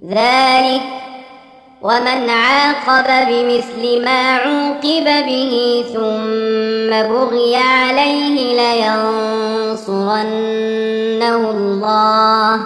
ذلك ومن عاقب بمثل ما عوقب به ثم بغي عليه لينصرنه الله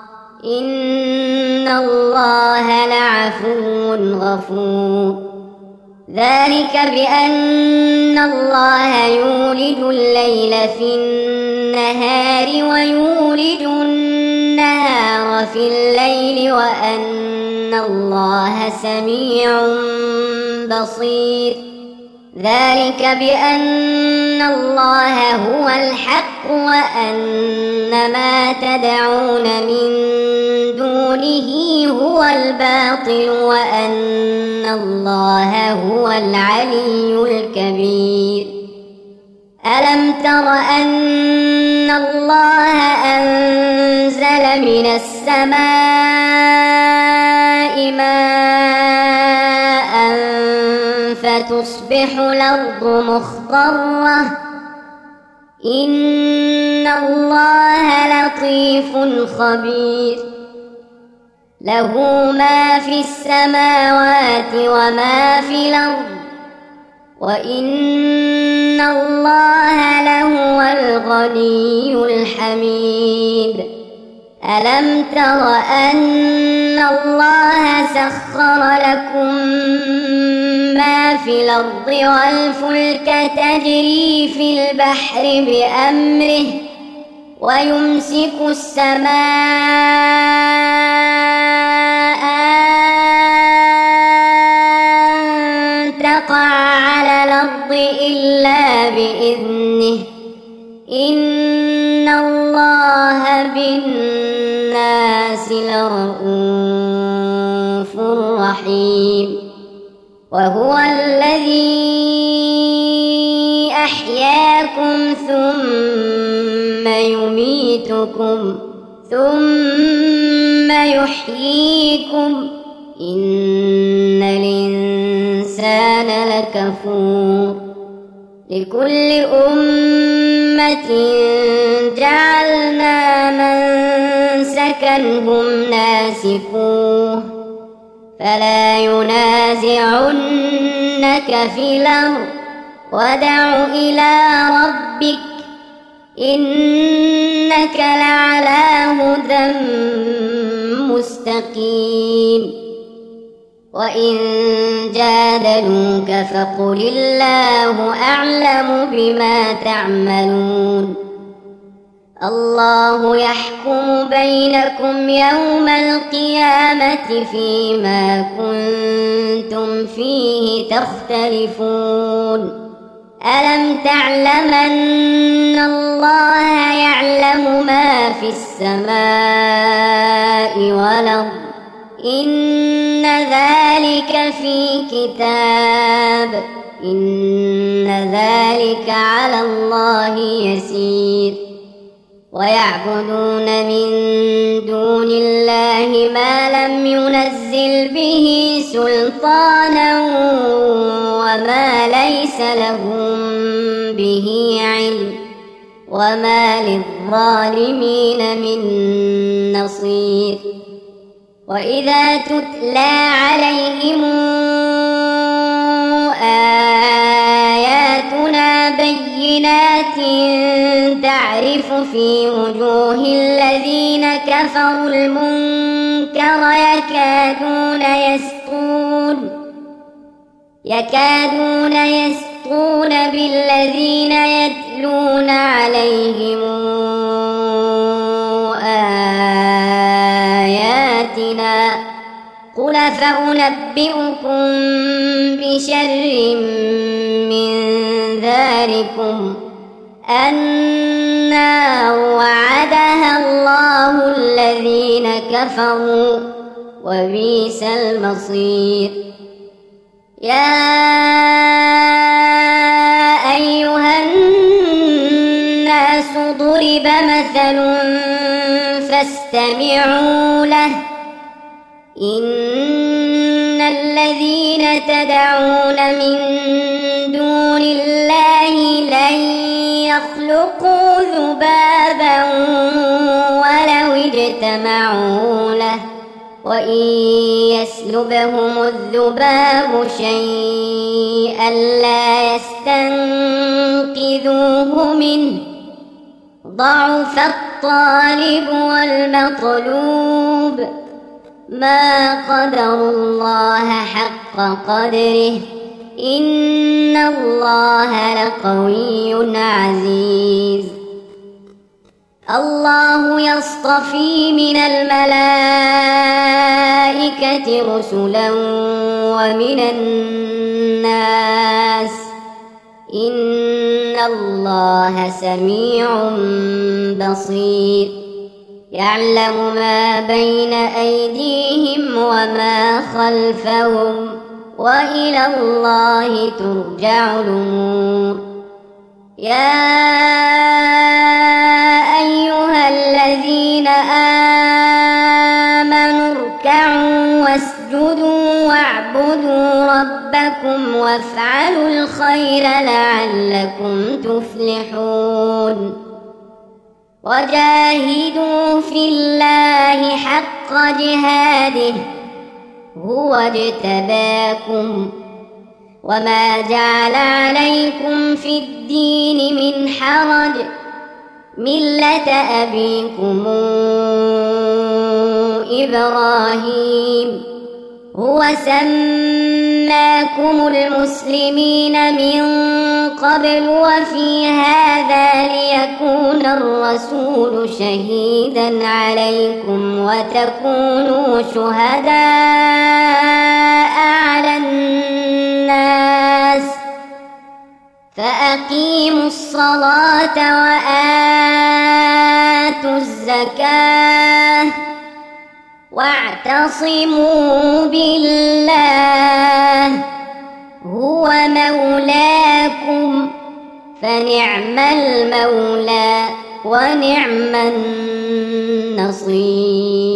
إن الله لعفو غفور. ذلك بأن الله يولج الليل في النهار ويولج النهار في الليل وأن الله سميع بصير. ذلك بأن الله هو الحق وأن ما تدعون من دونه هو الباطل وأن الله هو العلي الكبير. ألم تر أن الله أنزل من السماء ماء فتصبح الأرض مخضرة إن الله لطيف خبير. له ما في السماوات وما في الأرض وإن الله لهو الغني الحميد. ألم تر أن الله سخر لكم ما في الأرض والفلك تجري في البحر بأمره ويمسك السماء أن تقع على الأرض إلا بإذنه إن الله بالناس لرءوف رحيم. وهو الذي أحياكم ثم يميتكم ثم يحييكم إن الإنسان لكفور. لكل أمة جعلنا منسكا هم ناسكوه فلا ينازعنك في الأمر وادع إلى ربك إنك لعلى هدى مستقيم. وإن جادلوك فقل الله أعلم بما تعملون. الله يحكم بينكم يوم القيامة فيما كنتم فيه تختلفون. ألم تعلم أن الله يعلم ما في السماء والأرض إن ذلك في كتاب إن ذلك على الله يسير. ويعبدون من دون الله ما لم ينزل به سلطانا وما ليس لهم به علم وما للظالمين من نصير. وإذا تتلى عليهم آياتنا بينات تعرف في وجوه الذين كفروا المنكر يكادون يسطون بالذين يتلون عليهم آياتنا قل فأنبئكم بشر من ذلكم النار وعدها الله الذين كفروا وبئس المصير. يا أيها الناس ضرب مثل فاستمعوا له إن الذين تدعون من دون الله لن يخلقوا ذبابا ولو اجتمعوا له وإن يسلبهم الذباب شيئا لا يستنقذوه منه ضعف الطالب والمطلوب ما قدروا الله حق قدره إن الله لقوي عزيز الله يصطفي من الملائكة رسلا ومن الناس إن الله سميع بصير يعلم ما بين أيديهم وما خلفهم وإلى الله ترجع الأمور يا أيها الذين آمنوا اركعوا واسجدوا واعبدوا ربكم وافعلوا الخير لعلكم تفلحون وجاهدوا في الله حق جهاده هو اجتباكم وما جعل عليكم في الدين من حرج ملة أبيكم إبراهيم هو سماكم المسلمين من قبل وفي هذا ليكون الرسول شهيدا عليكم وتكونوا شهداء على الناس فأقيموا الصلاة وآتوا الزكاة واعتصموا بالله هو مولاكم فنعم المولى ونعم النصير